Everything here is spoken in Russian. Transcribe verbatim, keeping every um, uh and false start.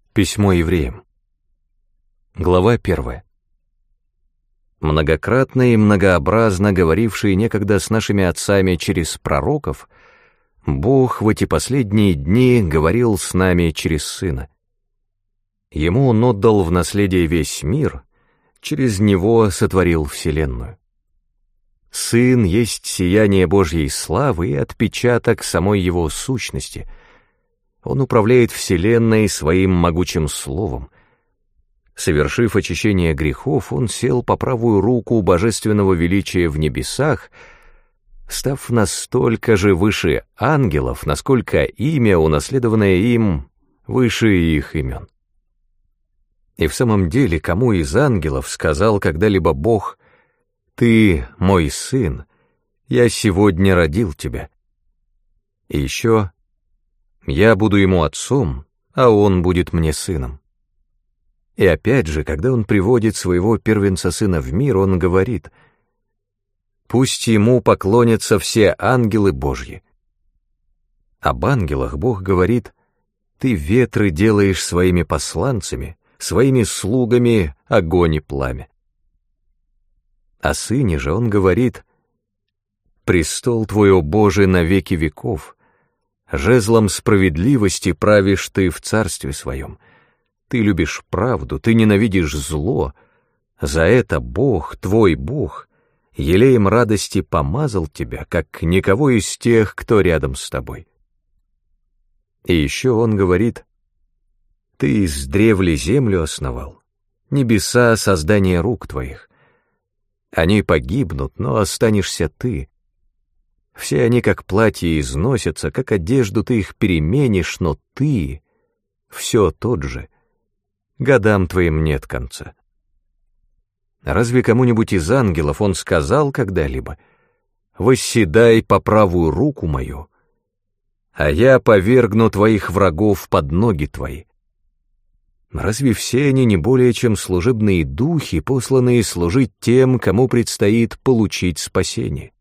Письмо евреям. Глава первая. Многократно и многообразно говоривший некогда с нашими отцами через пророков, Бог в эти последние дни говорил с нами через Сына. Ему Он отдал в наследие весь мир, через Него сотворил вселенную. Сын есть сияние Божьей славы и отпечаток самой Его сущности. Он управляет вселенной своим могучим словом. Совершив очищение грехов, Он сел по правую руку божественного величия в небесах, став настолько же выше ангелов, насколько имя, унаследованное им, выше их имен. И в самом деле, кому из ангелов сказал когда-либо Бог: «Ты мой сын, я сегодня родил тебя»? И еще: «Я буду ему отцом, а он будет мне сыном». И опять же, когда он приводит своего первенца сына в мир, он говорит: «Пусть ему поклонятся все ангелы Божьи». Об ангелах Бог говорит: «Ты ветры делаешь своими посланцами, своими слугами огонь и пламя». О сыне же он говорит: «Престол твой, о Боже, на веки веков, жезлом справедливости правишь ты в царстве своем. Ты любишь правду, ты ненавидишь зло. За это Бог, твой Бог, елеем радости помазал тебя, как никого из тех, кто рядом с тобой». И еще он говорит: «Ты издревле землю основал, небеса — создание рук твоих. Они погибнут, но останешься ты. Все они, как платье, износятся, как одежду ты их переменишь, но ты все тот же. Годам твоим нет конца». Разве кому-нибудь из ангелов он сказал когда-либо: «Восседай по правую руку мою, а я повергну твоих врагов под ноги твои»? Разве все они не более чем служебные духи, посланные служить тем, кому предстоит получить спасение?